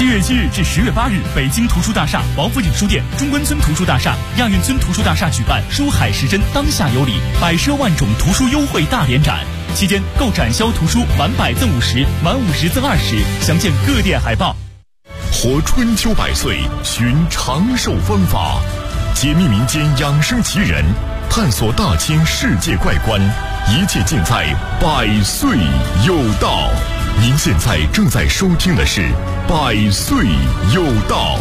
7月7日至10月8日，北京图书大厦、王府井书店、中关村图书大厦、亚运村图书大厦举办书海时针当下有礼，百奢万种图书优惠大联展。期间购展销图书满100赠50，满50赠20，详见各店海报。 活春秋百岁，寻长寿方法，解密民间养生奇人，探索大千世界怪观，一切尽在百岁有道。您现在正在收听的是百岁有道。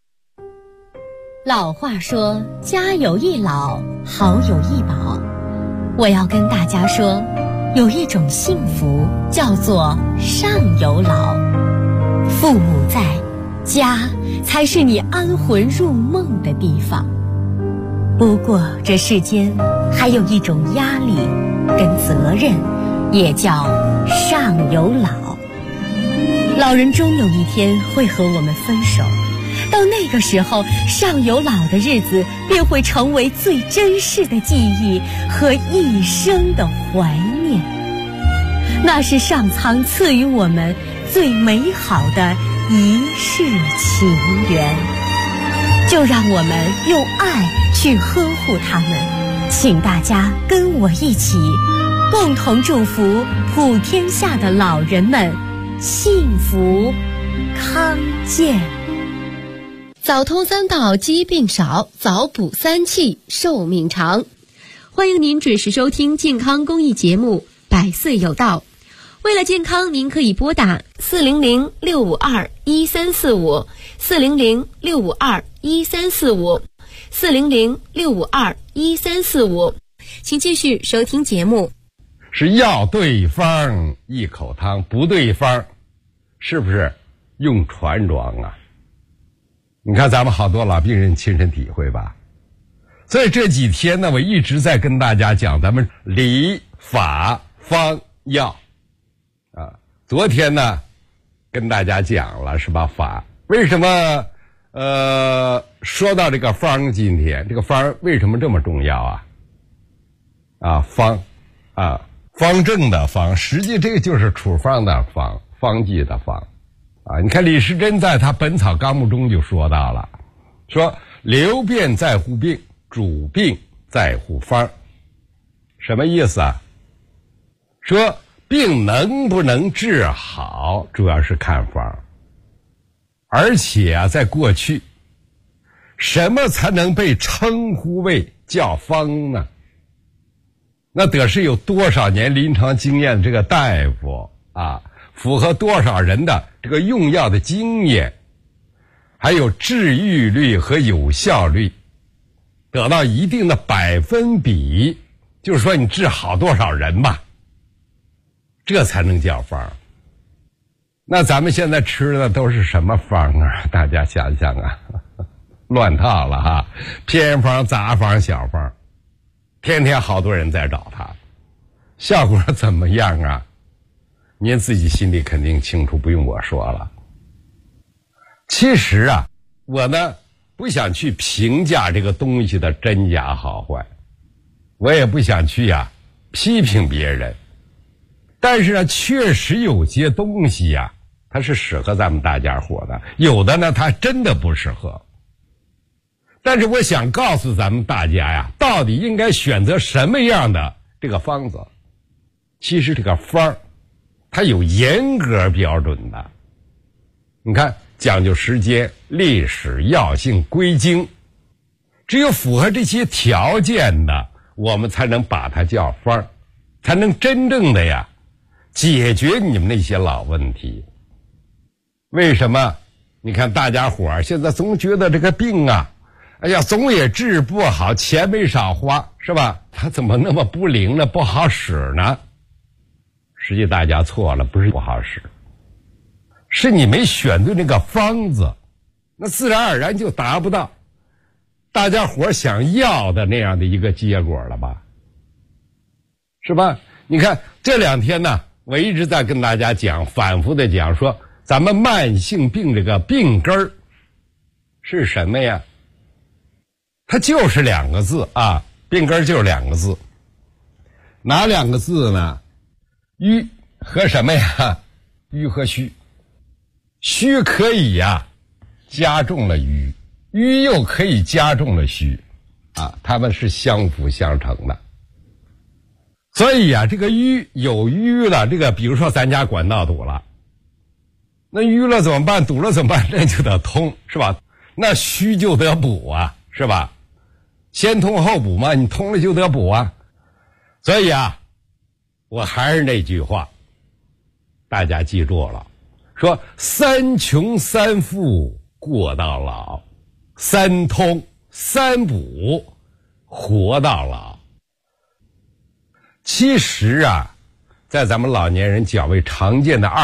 老话说，家有一老，好有一宝。我要跟大家说，有一种幸福叫做上有老。父母在，家才是你安魂入梦的地方。不过这世间还有一种压力跟责任，也叫上有老。老人终有一天会和我们分手，到那个时候，上有老的日子便会成为最珍视的记忆和一生的怀念。那是上苍赐予我们最美好的一世情缘，就让我们用爱去呵护他们。请大家跟我一起，共同祝福普天下的老人们幸福康健。早通3道，疾病少；早补3气，寿命长。欢迎您准时收听健康公益节目《百岁有道》。为了健康，您可以拨打400-652-1345 400-652-1345 400-652-1345。请继续收听节目。 是药对方一口汤，不对方是不是用船装啊？你看咱们好多老病人亲身体会吧。所以这几天呢，我一直在跟大家讲咱们理法方药啊。昨天呢跟大家讲了是吧，法为什么说到这个方，今天这个方为什么这么重要啊？方啊，方正的方，实际这个就是处方的方，方剂的方啊。你看李时珍在他《本草纲目》中就说到了，说流变在乎病，主病在乎方。什么意思啊？说病能不能治好，主要是看方。而且啊，在过去，什么才能被称呼为叫方呢？那得是有多少年临床经验的这个大夫啊，符合多少人的这个用药的经验，还有治愈率和有效率，得到一定的百分比，就是说你治好多少人吧，这才能叫方。那咱们现在吃的都是什么方啊？大家想想啊，乱套了哈，偏方、杂方、小方，天天好多人在找他，效果怎么样啊？您自己心里肯定清楚，不用我说了。其实啊，我呢不想去评价这个东西的真假好坏，我也不想去批评别人，但是呢，确实有些东西它是适合咱们大家伙的，有的呢它真的不适合。但是我想告诉咱们大家到底应该选择什么样的这个方子。其实这个方它有严格标准的，你看讲究时间、历史、药性、归经，只有符合这些条件的，我们才能把它叫方，才能真正的解决你们那些老问题。为什么？你看大家伙现在总觉得这个病哎呀，总也治不好，钱没少花，是吧？它怎么那么不灵呢？不好使呢？实际大家错了，不是不好使，是你没选对那个方子，那自然而然就达不到大家伙想要的那样的一个结果了吧？是吧？你看这2天呢，我一直在跟大家讲，反复的讲说，咱们慢性病这个病根儿是什么呀？它就是2个字病根就是2个字。哪2个字呢？瘀和什么呀？瘀和虚。 虚可以加重了瘀，瘀又可以加重了虚它们是相辅相成的。所以这个瘀有瘀了，这个比如说咱家管道堵了，那淤了怎么办？堵了怎么办？那就得通，是吧？那虚就得补是吧？先通后补嘛，你通了就得补所以我还是那句话，大家记住了，说三穷三富过到老，三通三补活到老。其实在咱们老年人较为常见的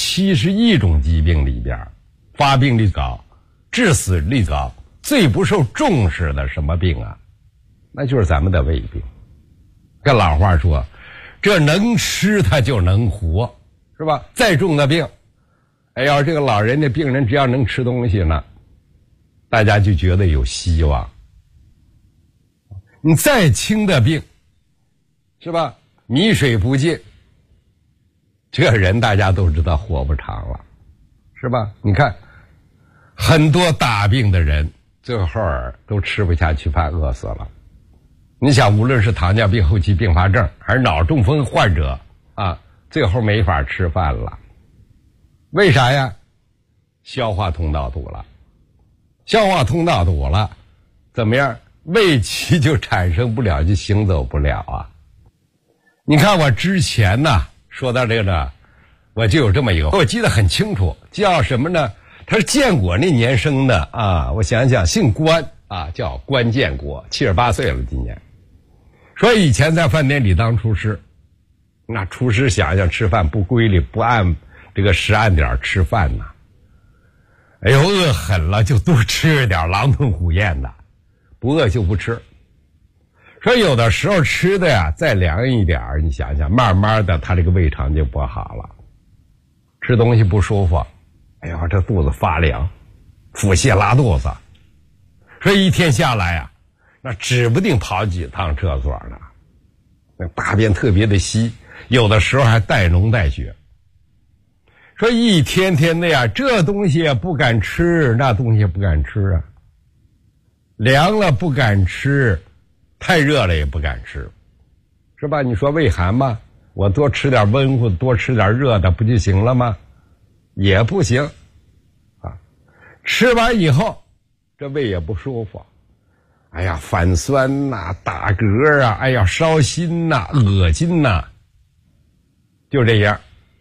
271种疾病里边，发病率高，致死率高，最不受重视的什么病那就是咱们的胃病。跟老话说，这能吃它就能活，是吧？再重的病，要这个老人家病人只要能吃东西呢，大家就觉得有希望。你再轻的病，是吧？米水不进，这人大家都知道活不长了，是吧？你看很多大病的人最后都吃不下去饭，饿死了。你想，无论是糖尿病后期并发症还是脑中风患者最后没法吃饭了。为啥呀？消化通道堵了。消化通道堵了怎么样？胃气就产生不了，就行走不了你看我之前说到这个，我就有这么一个，我记得很清楚，叫什么呢？他是建国那年生的我想想，姓关叫关建国，78岁了今年。说以前在饭店里当厨师，那厨师想想吃饭不规律，不按这个时按点吃饭哎呦，饿狠了就多吃点，狼吞虎咽的，不饿就不吃。说有的时候吃的再凉一点，你想想，慢慢的他这个胃肠就不好了，吃东西不舒服，哎呦，这肚子发凉，腹泻拉肚子。说一天下来那指不定跑几趟厕所呢，那大便特别的稀，有的时候还带脓带血。说一天天的这东西也不敢吃，那东西也不敢吃凉了不敢吃，太热了也不敢吃，是吧？你说胃寒吗？我多吃点温乎，多吃点热的不就行了吗？也不行吃完以后这胃也不舒服，哎呀，反酸打嗝哎呀，烧心恶心就这样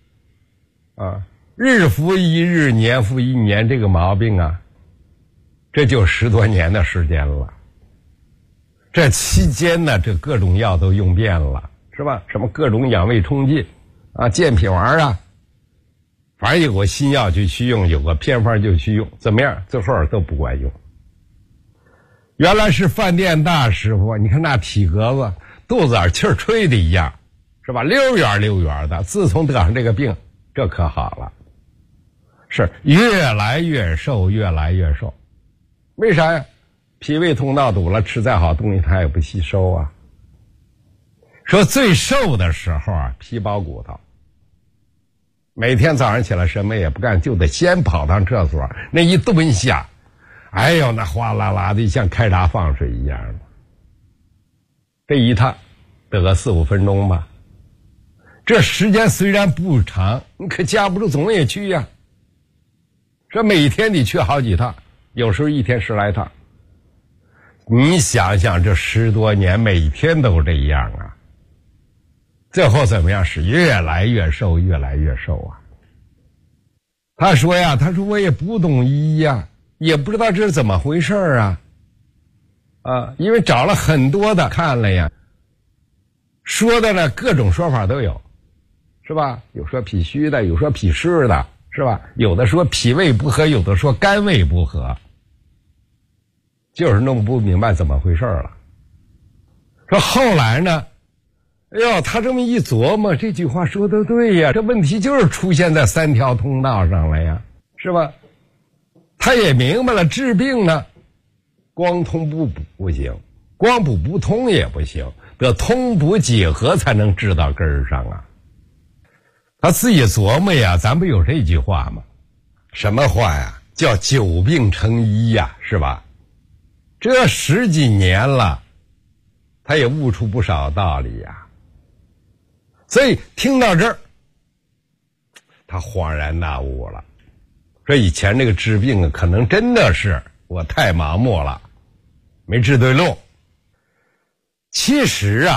日复一日，年复一年，这个毛病这就10多年的时间了。这期间呢，这各种药都用遍了，是吧？什么各种养胃冲剂健脾丸反正有个新药就去用，有个偏方就去用，怎么样？最后都不管用。原来是饭店大师傅，你看那体格子，肚子眼气儿吹的一样，是吧？溜圆的。自从得上这个病，这可好了，是越来越瘦，越来越瘦。为啥呀？脾胃通道堵了，吃再好东西它也不吸收说最瘦的时候皮包骨头，每天早上起来什么也不干，就得先跑趟厕所，那一蹲下，哎呦，那哗啦啦的像开闸放水一样的。这一趟得个4、5分钟吧，这时间虽然不长，你可架不住总也去这每天得去好几趟，有时候一天10来趟。你想想这10多年每天都这样最后怎么样？是越来越瘦，越来越瘦他说我也不懂医也不知道这是怎么回事因为找了很多的看了说的呢各种说法都有，是吧？有说脾虚的，有说脾湿的，是吧？有的说脾胃不和，有的说肝胃不和，就是弄不明白怎么回事了。说后来呢，哎呦，他这么一琢磨，这句话说的对这问题就是出现在3条通道上了是吧？他也明白了，治病呢，光通不补不行，光补不通也不行，得通补结合才能治到根儿上他自己琢磨咱不有这句话吗？ 什么话呀？叫久病成医呀，是吧？这10几年了，他也悟出不少道理呀。所以听到这儿，他恍然大悟了，说以前这个治病啊，可能真的是我太盲目了，没治对路。其实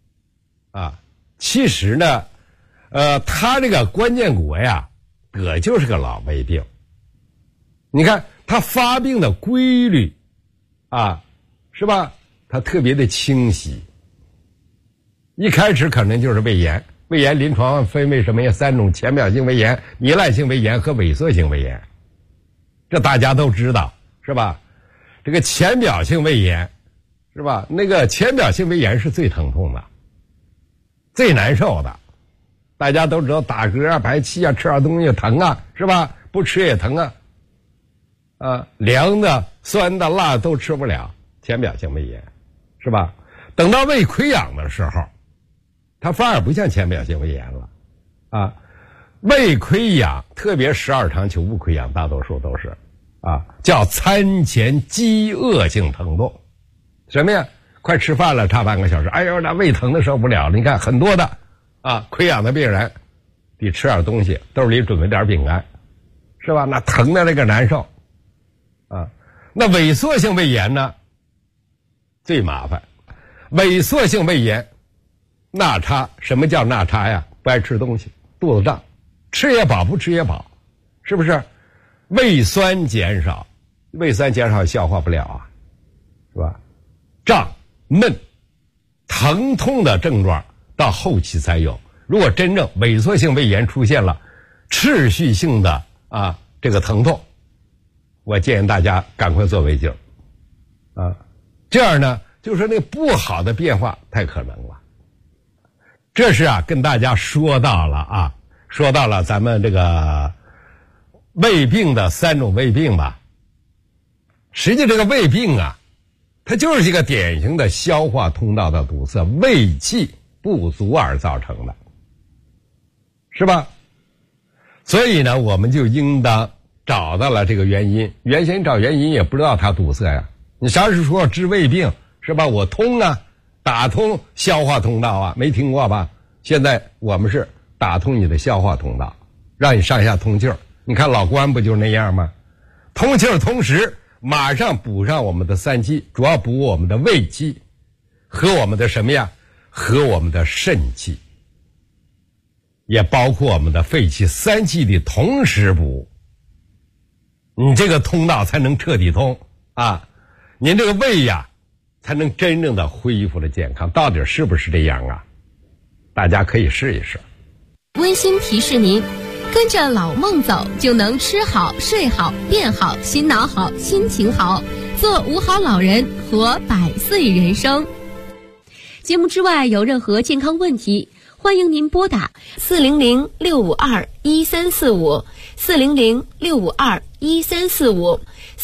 呢，他这个关建国呀，得就是个老胃病。你看他发病的规律是吧？他特别的清晰。一开始可能就是胃炎，胃炎临床分为什么呀？3种：浅表性胃炎、糜烂性胃炎和萎缩性胃炎。这大家都知道，是吧？这个浅表性胃炎，是吧？那个浅表性胃炎是最疼痛的，最难受的。大家都知道打嗝啊、排气啊，吃点东西疼啊，是吧？不吃也疼啊。凉的、酸的、辣的都吃不了，浅表性胃炎，是吧？等到胃溃疡的时候，它反而不像浅表性胃炎了胃溃疡，特别12肠球部溃疡，大多数都是叫餐前饥饿性疼痛。什么呀？快吃饭了，差半个小时，哎呦，那胃疼的受不了了。你看很多的溃疡的病人得吃点东西，兜里准备点饼干，是吧？那疼的那个难受那萎缩性胃炎呢最麻烦。萎缩性胃炎纳差，什么叫纳差呀？不爱吃东西，肚子胀，吃也饱，不吃也饱，是不是？胃酸减少，胃酸减少消化不了是吧？胀、闷、疼痛的症状到后期才有。如果真正萎缩性胃炎出现了持续性的这个疼痛，我建议大家赶快做胃镜这样呢，就是那不好的变化太可能了。这是跟大家说到了咱们这个胃病的3种胃病吧。实际这个胃病它就是一个典型的消化通道的堵塞，胃气不足而造成的，是吧？所以呢，我们就应当找到了这个原因。原先找原因也不知道它堵塞呀。你啥时候治胃病，是吧？我通打通消化通道没听过吧？现在我们是打通你的消化通道，让你上下通气儿。你看老关不就那样吗？通气儿同时马上补上我们的3气，主要补我们的胃气和我们的什么呀？和我们的肾气，也包括我们的肺气，3气的同时补，你这个通道才能彻底通您这个胃才能真正的恢复了健康。到底是不是这样大家可以试一试。 温馨提示您，跟着老孟走，就能吃好、睡好、变好、心脑好、心情好，做5好老人，活100岁人生。节目之外有任何健康问题，欢迎您拨打400-652-1345 400-652-1345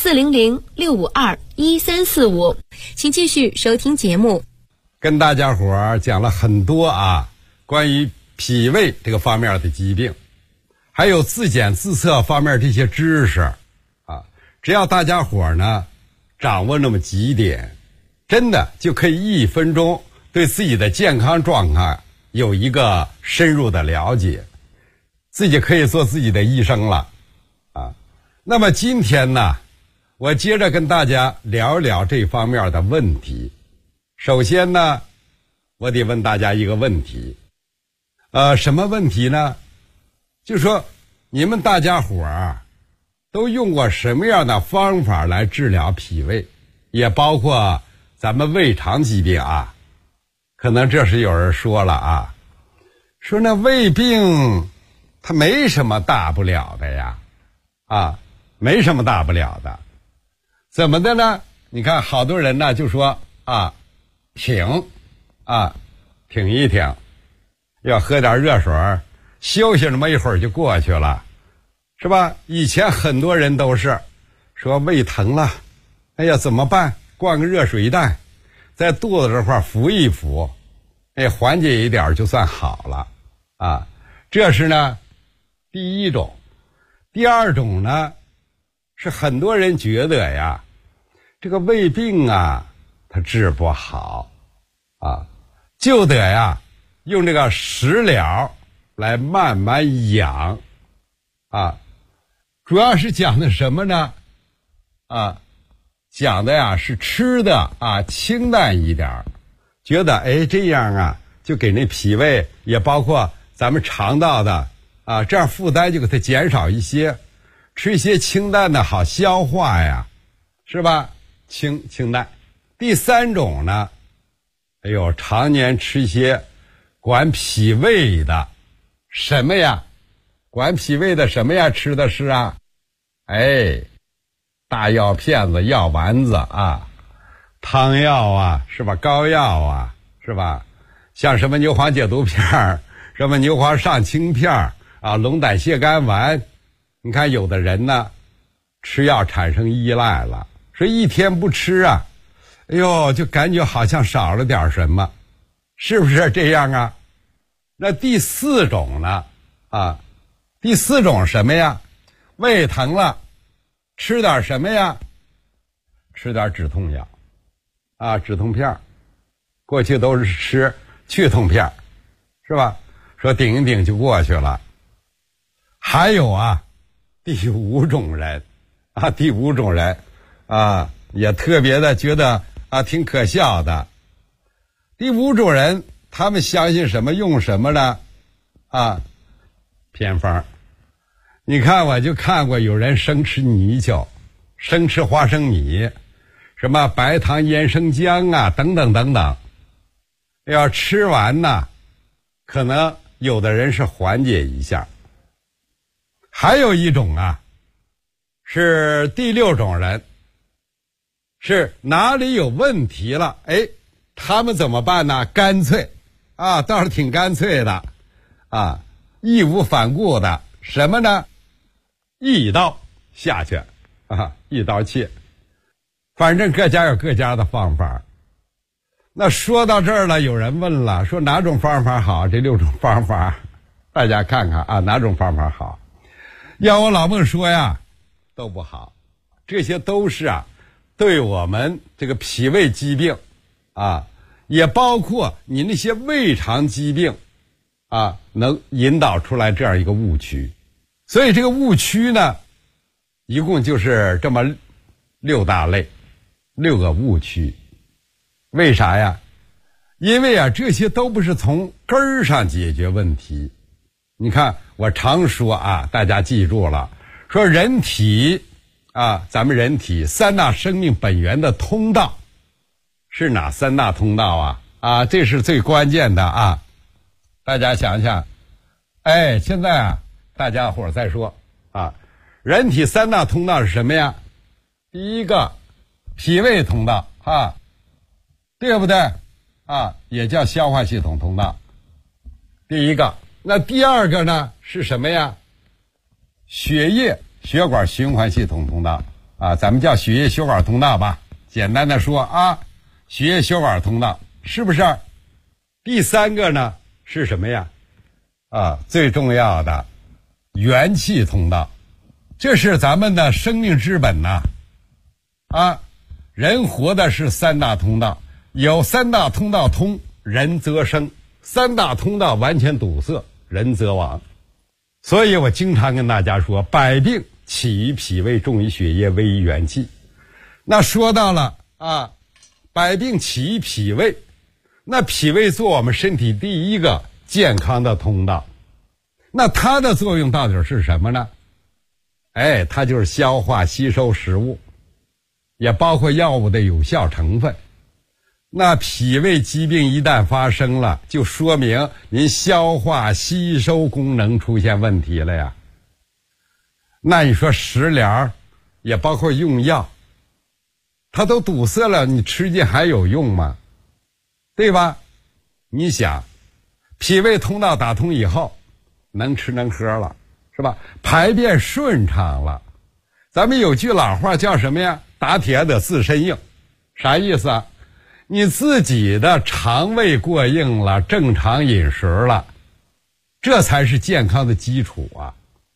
400-652-1345，请继续收听节目。 跟大家伙儿讲了很多关于脾胃这个方面的疾病，还有自检自测方面这些知识只要大家伙儿呢掌握那么几点，真的就可以1分钟对自己的健康状态有一个深入的了解，自己可以做自己的医生了那么今天呢，我接着跟大家聊一聊这方面的问题。首先呢，我得问大家一个问题什么问题呢？就说你们大家伙儿都用过什么样的方法来治疗脾胃，也包括咱们胃肠疾病可能这时有人说了说那胃病它没什么大不了的呀没什么大不了的。怎么的呢？你看好多人呢就说挺一挺，要喝点热水休息那么一会儿就过去了，是吧？以前很多人都是说胃疼了，哎呀怎么办？灌个热水袋在肚子这块敷一敷，缓解一点就算好了这是呢第一种。 第二种呢，是很多人觉得呀，这个胃病啊，它治不好啊，就得呀用这个食疗来慢慢养啊。主要是讲的什么呢？啊，讲的呀是吃的啊清淡一点，觉得这样啊就给那脾胃也包括咱们肠道的啊，这样负担就给它减少一些，吃一些清淡的好消化呀，是吧？清淡。第三种呢，常年吃一些管脾胃的什么呀？管脾胃的什么呀？吃的是啊，大药片子、药丸子啊，汤药啊，是吧？膏药啊，是吧？像什么牛黄解毒片，什么牛黄上清片啊，龙胆泻肝丸。你看有的人呢，吃药产生依赖了，说一天不吃啊，就感觉好像少了点什么，是不是这样啊？那第四种呢？第四种什么呀？胃疼了，吃点什么呀？吃点止痛药啊，止痛片。过去都是吃去痛片，是吧？说顶一顶就过去了。还有啊，第五种人啊，也特别的觉得啊挺可笑的。第五种人，他们相信什么用什么呢？偏方。你看我就看过有人生吃泥鳅，生吃花生米，什么白糖腌生姜啊等等等等。要吃完呢，可能有的人是缓解一下。还有一种啊，是第六种人，是哪里有问题了，他们怎么办呢？干脆啊，倒是挺干脆的啊，义无反顾的，什么呢？一刀下去啊，一刀切。反正各家有各家的方法。那说到这儿了，有人问了，说哪种方法好？这六种方法大家看看啊，哪种方法好？要我老孟说呀，都不好。这些都是啊，对我们这个脾胃疾病啊，也包括你那些胃肠疾病啊，能引导出来这样一个误区。所以这个误区呢，一共就是这么六大类，6个误区。为啥呀？因为啊，这些都不是从根儿上解决问题。你看我常说啊，大家记住了，说人体啊，咱们人体3大生命本源的通道是哪3大通道啊？这是最关键的啊！大家想想，现在啊，大家伙再说啊，人体3大通道是什么呀？第一个，脾胃通道啊，对不对啊？也叫消化系统通道。第一个，那第二个呢是什么呀？血液血管循环系统通道啊，咱们叫血液血管通道吧，简单的说啊，血液血管通道是不是？第三个呢是什么呀？最重要的元气通道，这是咱们的生命之本呐。人活的是3大通道，有3大通道通，人则生；3大通道完全堵塞，人则亡。所以我经常跟大家说，百病起于脾胃，重于血液，危于元气。那说到了百病起于脾胃，那脾胃做我们身体第一个健康的通道，那它的作用到底是什么呢？它就是消化吸收食物，也包括药物的有效成分。那脾胃疾病一旦发生了，就说明您消化吸收功能出现问题了呀。那你说食疗也包括用药，它都堵塞了，你吃进还有用吗？对吧？你想，脾胃通道打通以后，能吃能喝了，是吧？排便顺畅了。咱们有句老话叫什么呀？打铁得自身硬。啥意思啊？你自己的肠胃过硬了，正常饮食了，这才是健康的基础啊。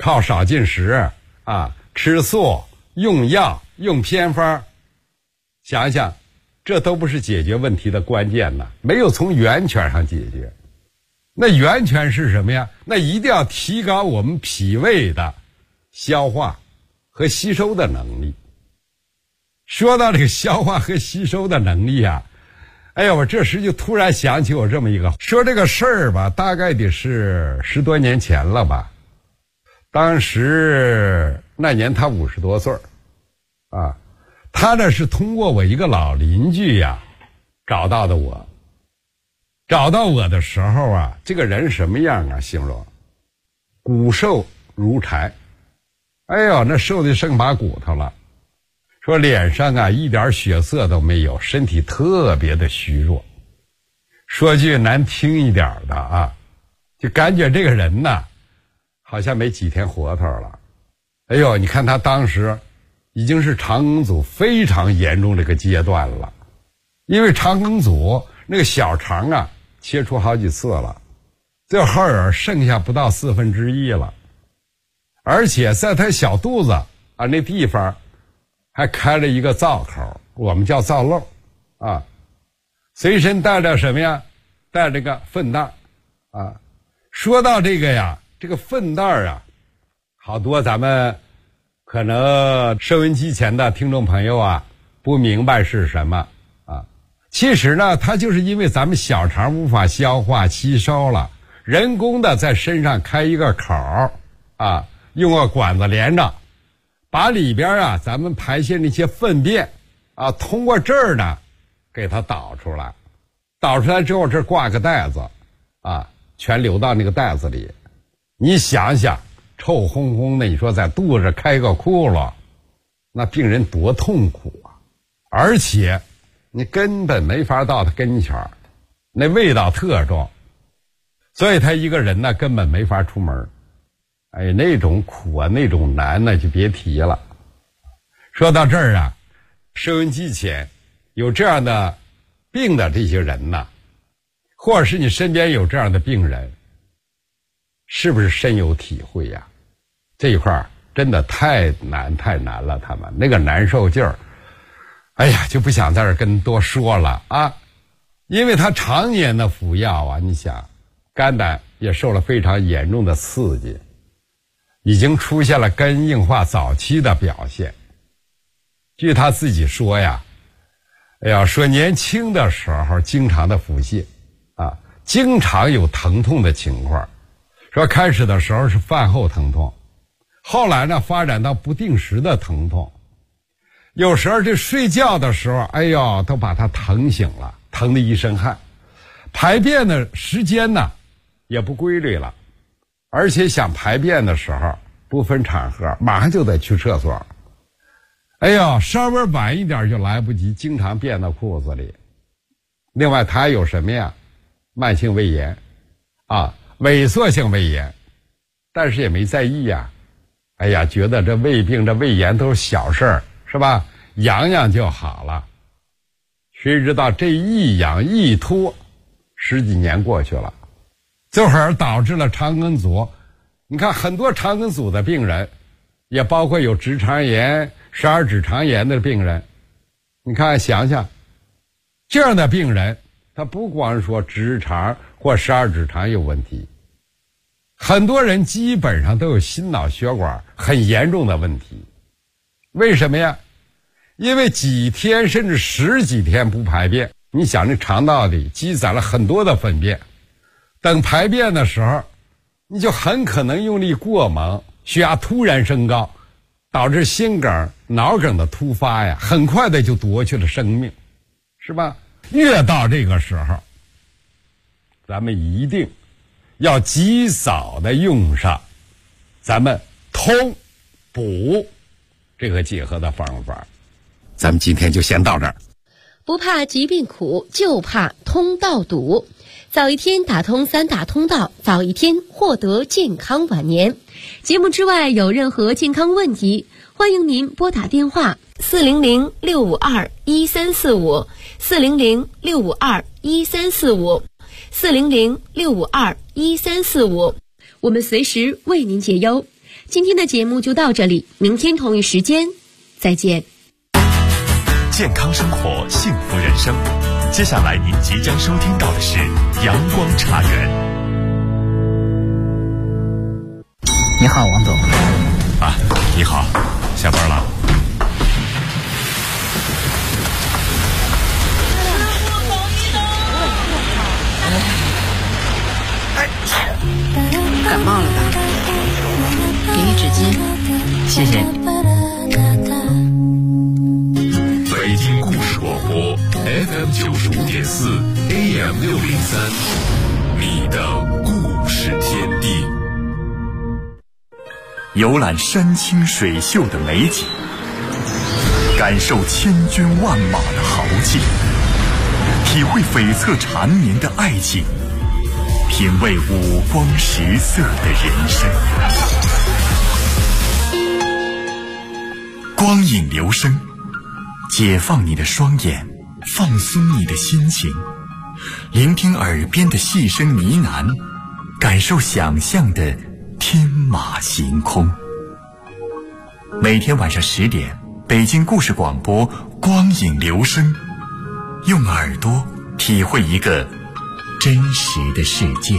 靠少进食啊，吃素，用药，用偏方，想想这都不是解决问题的关键呢，没有从源泉上解决。那源泉是什么呀？那一定要提高我们脾胃的消化和吸收的能力。说到这个消化和吸收的能力啊，哎呀，我这时就突然想起我这么一个说这个事儿吧，大概得是10多年前了吧。当时那年他50多岁啊，他呢是通过我一个老邻居呀找到的我。找到我的时候啊，这个人什么样啊？形容骨瘦如柴，哎呦，那瘦的剩把骨头了。说脸上啊一点血色都没有，身体特别的虚弱。说句难听一点的啊，就感觉这个人呐，好像没几天活头了。哎呦，你看他当时已经是肠梗阻非常严重这个阶段了，因为肠梗阻那个小肠啊切除好几次了，最后剩下不到1/4了，而且在他小肚子啊那地方还开了一个造口，我们叫造漏啊，随身带着什么呀？带着个粪袋啊。说到这个呀，这个粪袋啊，好多咱们可能收音机前的听众朋友啊不明白是什么啊。其实呢，它就是因为咱们小肠无法消化吸收了，人工的在身上开一个口啊，用个管子连着，把里边啊咱们排泄那些粪便啊，通过这儿呢给它导出来，导出来之后这挂个袋子啊，全流到那个袋子里。你想想，臭烘烘的，你说在肚子开个窟窿，那病人多痛苦啊！而且你根本没法到他跟前，那味道特重，所以他一个人呢根本没法出门。哎，那种苦啊，那种难呢就别提了。说到这儿啊，收音机前有这样的病的这些人呐，或者是你身边有这样的病人，是不是深有体会呀？这一块真的太难了，他们那个难受劲儿，哎呀，就不想在这儿跟多说了啊。因为他常年的服药啊，你想肝胆也受了非常严重的刺激，已经出现了肝硬化早期的表现。据他自己说呀，哎呀，说年轻的时候经常的腹泻啊，经常有疼痛的情况。说开始的时候是饭后疼痛，后来呢发展到不定时的疼痛，有时候这睡觉的时候，哎呦，都把他疼醒了，疼得一身汗。排便的时间呢也不规律了，而且想排便的时候不分场合，马上就得去厕所。哎呦，稍微晚一点就来不及，经常便到裤子里。另外他还有什么呀？慢性胃炎啊，萎缩性胃炎，但是也没在意呀。哎呀，觉得这胃病这胃炎都是小事儿，是吧？养养就好了。谁知道这一养一拖，10几年过去了，最后导致了肠梗阻。你看很多肠梗阻的病人，也包括有直肠炎、十二指肠炎的病人。你看想想，这样的病人他不光说直肠或十二指肠有问题，很多人基本上都有心脑血管很严重的问题。为什么呀？因为几天甚至10几天不排便，你想这肠道里积攒了很多的粪便，等排便的时候你就很可能用力过猛，血压突然升高，导致心梗、脑梗的突发呀，很快的就夺去了生命，是吧？越到这个时候，咱们一定要及早的用上咱们通补这个结合的方法。咱们今天就先到这儿。 不怕疾病苦，就怕通道堵。早一天打通3大通道，早一天获得健康晚年。节目之外有任何健康问题，欢迎您拨打电话400-652-1345 400-652-1345 400-652-1345，我们随时为您解忧。 今天的节目就到这里，明天同一时间再见。 健康生活，幸福人生。接下来您即将收听到的是阳光茶园。 你好，王总。 啊，你好，下班了。 感冒了吧？给你纸巾，谢谢。 北京故事广播 FM95.4 AM603，你的故事天地。 游览山清水秀的美景，感受千军万马的豪劲，体会悱恻缠绵的爱情，品味五光十色的人生。光影留声，解放你的双眼，放松你的心情，聆听耳边的细声呢喃，感受想象的天马行空。每天晚上10点，北京故事广播光影留声，用耳朵体会一个真实的世界。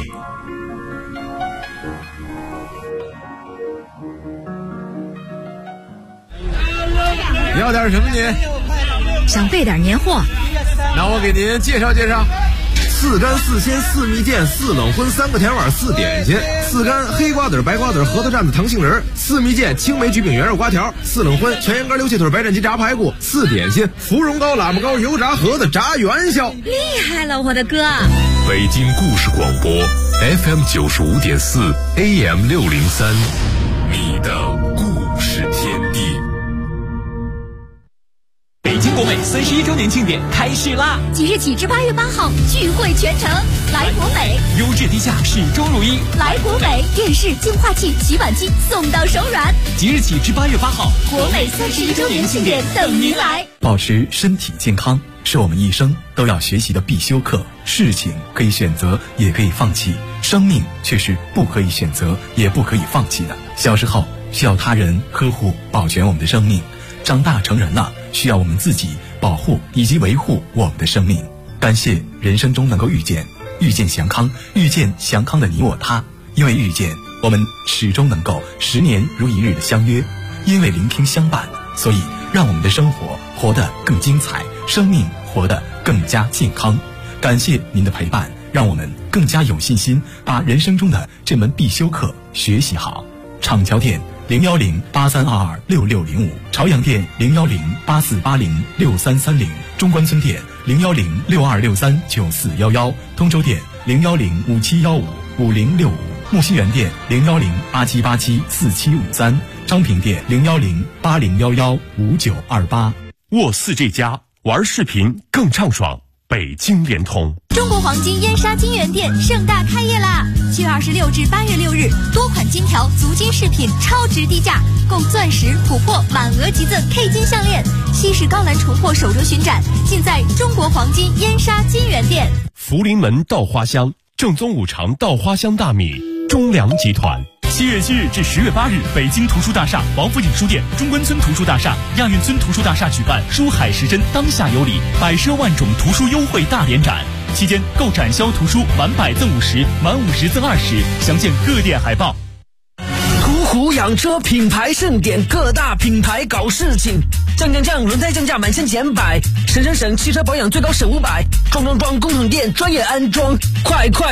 你要点什么您？ 想备点年货。 那我给您介绍介绍：4干4鲜4蜜饯4冷荤3个甜碗4点心，4干黑瓜子白瓜子核桃蘸子糖杏仁，4蜜饯青梅焗饼圆肉瓜条，4冷荤全羊肝溜切腿白斩鸡炸排骨，4点心芙蓉糕喇嘛糕油炸盒子炸元宵。 厉害了，我的哥！ 北京故事广播 FM95.4 AM603，你的故事天地。 北京国美31周年庆典开始啦！ 即日起至8月8号，聚会全城，来国美， 优质低价，始终如一。 来国美，电视、净化器、洗碗机送到手软。 即日起至8月8号， 国美31周年庆典等您来。 保持身体健康是我们一生都要学习的必修课。事情可以选择，也可以放弃，生命却是不可以选择，也不可以放弃的。小时候需要他人呵护保全我们的生命，长大成人了，需要我们自己保护以及维护我们的生命。感谢人生中能够遇见祥康，遇见祥康的你我他。因为遇见，我们始终能够10年如一日的相约；因为聆听相伴，所以让我们的生活活得更精彩，生命活得更加健康。感谢您的陪伴，让我们更加有信心把人生中的这门必修课学习好。厂桥店01083226605，朝阳店01084806330，中关村店01062639411，通州店01057155065，木樨园店01087874753，昌平店01080115928。 沃4这家，玩视频更畅爽。北京联通中国黄金燕莎金源店盛大开业啦！7月26至8月6日，多款金条、足金饰品超值低价，购钻石、琥珀满额即赠 K 金项链，西式高栏储珀手镯巡展，尽在中国黄金燕莎金源店。 福临门稻花香，正宗5常稻花香大米，中粮集团。7月7日至10月8日，北京图书大厦、王府井书店、中关村图书大厦、亚运村图书大厦举办书海时针当下有礼，百奢万种图书优惠大联展。期间购展销图书满100赠50，满50赠20，详见各店海报。 途虎养车品牌盛典，各大品牌搞事情，降，轮胎降价满1000减100，省，汽车保养最高省500，装，工厂店专业安装，快